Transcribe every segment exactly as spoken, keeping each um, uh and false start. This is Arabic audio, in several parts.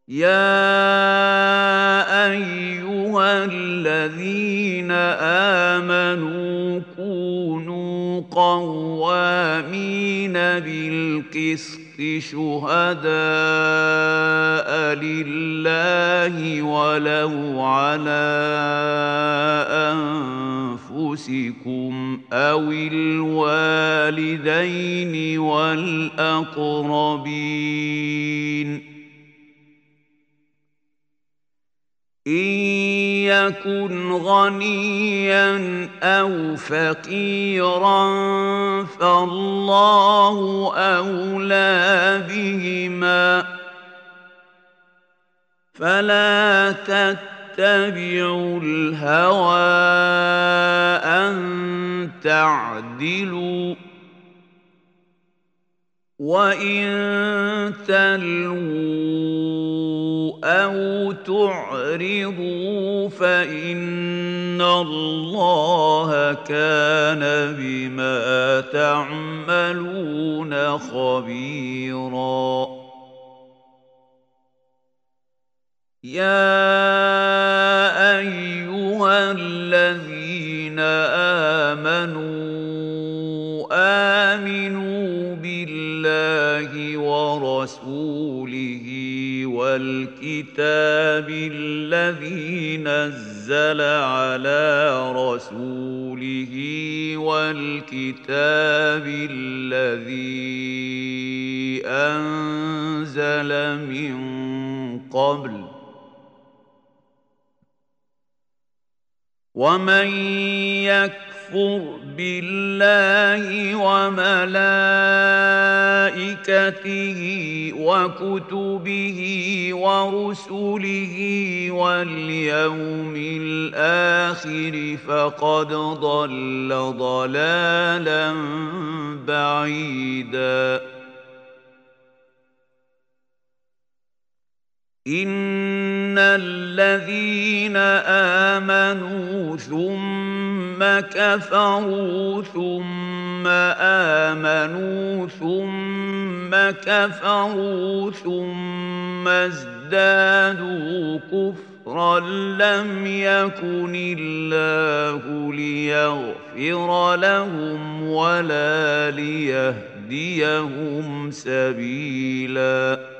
يا أيها الذين آمنوا كونوا قوامين بالقسط شهداء لله ولو على أنفسكم أو الوالدين والأقربين إن يكن غنيا أو فقيرا فالله أولى بهما فلا تتبعوا الهوى أن تعدلوا وإن تلووا أو تعرضوا فإن الله كان بما تعملون خبيرا يا أيها الذين آمنوا آمنوا بالله ورسوله والكتاب الذي نزل على رسوله والكتاب الذي أنزل من قبل ومن يكفر بالله وملائكته وكتبه ورسله واليوم الآخر فقد ضل ضلالا بعيدا إن الذين آمنوا ثم كفروا ثم آمنوا ثم كفروا ثم ازدادوا كفرا لم يكن الله ليغفر لهم ولا ليهديهم سبيلا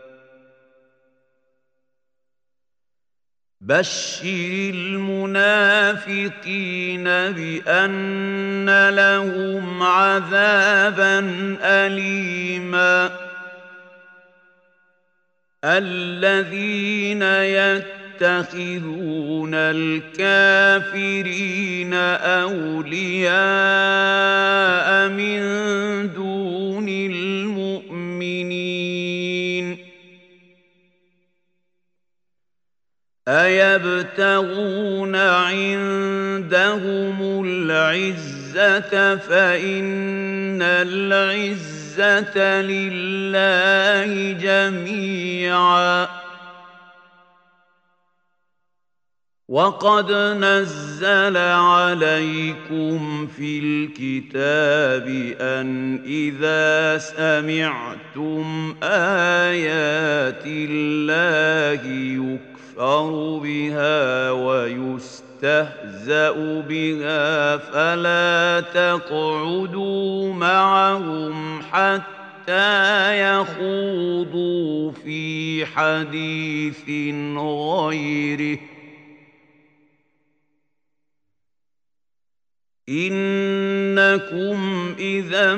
بشر المنافقين بأن لهم عذابا أليما الذين يتخذون الكافرين أولياء من دون المؤمنين أيبتغون عندهم العزة فإن العزة لله جميعا وقد نزل عليكم في الكتاب أن إذا سمعتم آيات الله يكفر يكفر بها ويستهزأ بها فلا تقعدوا معهم حتى يخوضوا في حديث غيره إنكم إذا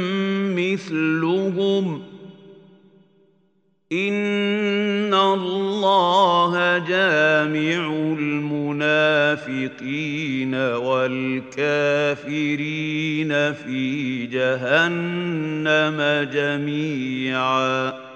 مثلهم إن الله جامع المنافقين والكافرين في جهنم جميعا